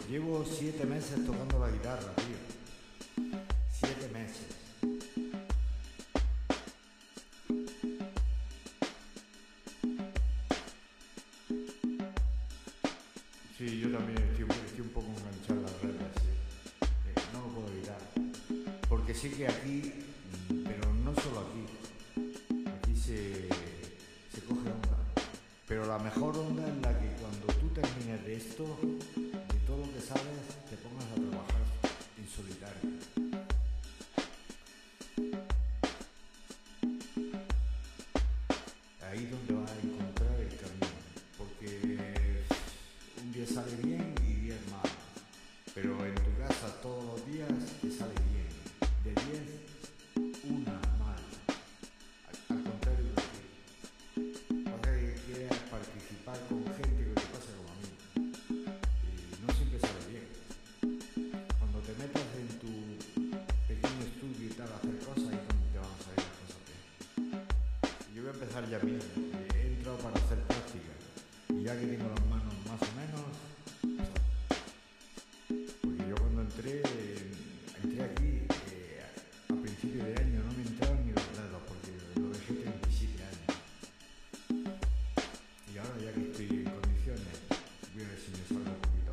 llevo 7 meses tocando la guitarra, tío. 7 meses. Sí, yo también estoy un poco enganchado en las redes, sí. No lo puedo evitar. Porque sé que aquí, pero no solo aquí se coge onda. Pero la mejor onda es la que cuando tú termines de esto, de todo lo que sabes, te pongas a trabajar en solitario. Ahí es donde vas a encontrar el camino. Porque un día sale bien y días mal. Pero en tu casa todos los días te sale bien. De 10, una mal. Al contrario de ti. Pasa que quieres participar con gente que te pasa como a mí. Y no siempre sale bien. Cuando te metas en tu pequeño estudio y tal a hacer cosas, ahí es donde te van a salir las cosas bien. Y yo voy a empezar ya mismo. He entrado para hacer práctica. Y ya que tengo las manos más o menos, porque yo cuando entré aquí a principio de año, no me entraban ni los dedos porque lo dejé 37 años. Y ahora ya que estoy en condiciones, voy a ver si me salgo un poquito.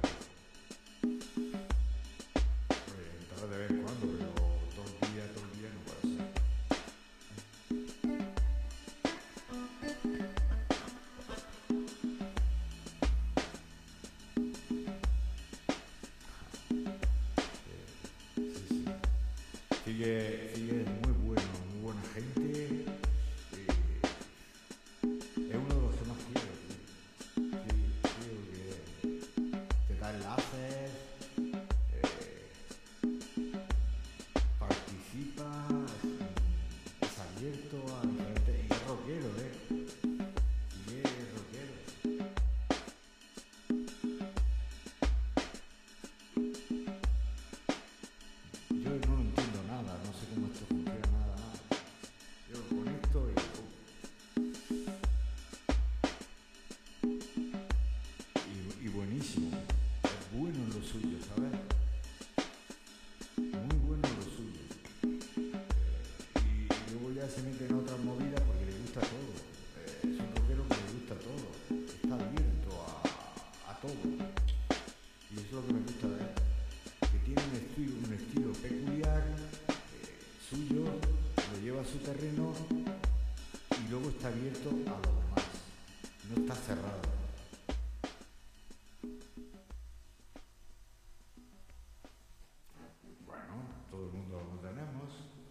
Entrar de vez en cuando, pero todo el día no puede ser. Sigue muy bueno, muy buena gente. Es uno de los que más quiero, tío. Sí, porque te da enlaces, participa, es abierto a diferentes. Y es rockero, Y es rockero. Yo no lo entiendo nada, no sé cómo esto funciona, nada. Yo lo conecto y buenísimo. Es bueno en lo suyo, ¿sabes? Muy bueno en lo suyo. Y luego ya se mete en otras movidas porque le gusta todo. Es un rockero que le gusta todo. Está abierto a todo. Y eso es lo que me gusta de él. Que tiene un estilo peculiar, suyo, lo lleva a su terreno y luego está abierto a lo demás. No está cerrado. Bueno, todo el mundo lo tenemos.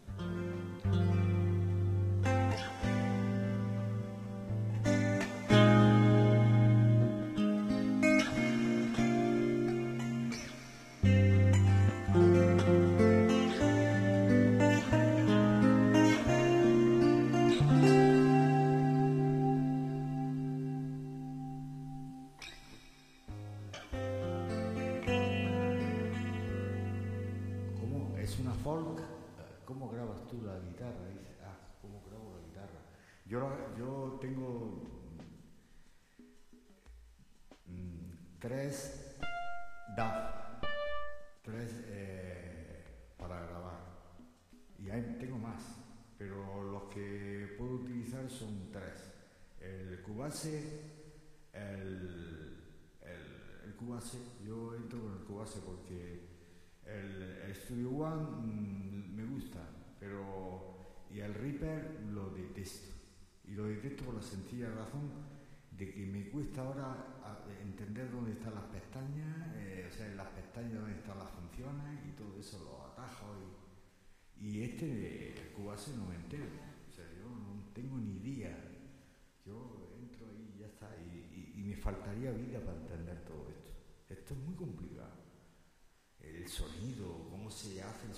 ¿Cómo? ¿Es una folk? ¿Cómo grabas tú la guitarra? Dice, ¿cómo grabo la guitarra? Yo tengo 3 DAW, 3 para grabar. Y tengo más, pero los que puedo utilizar son 3. El Cubase, el Cubase, yo entro con el Cubase porque el Studio One me gusta, y el Reaper lo detesto. Y lo detesto por la sencilla razón de que me cuesta ahora entender dónde están las pestañas, en las pestañas dónde están las funciones y todo eso, los atajos. Y el Cubase no me entero. Yo no tengo ni idea. Yo entro ahí y ya está. Y me faltaría vida para entender todo esto. Esto es muy complicado. El sonido, cómo se hace el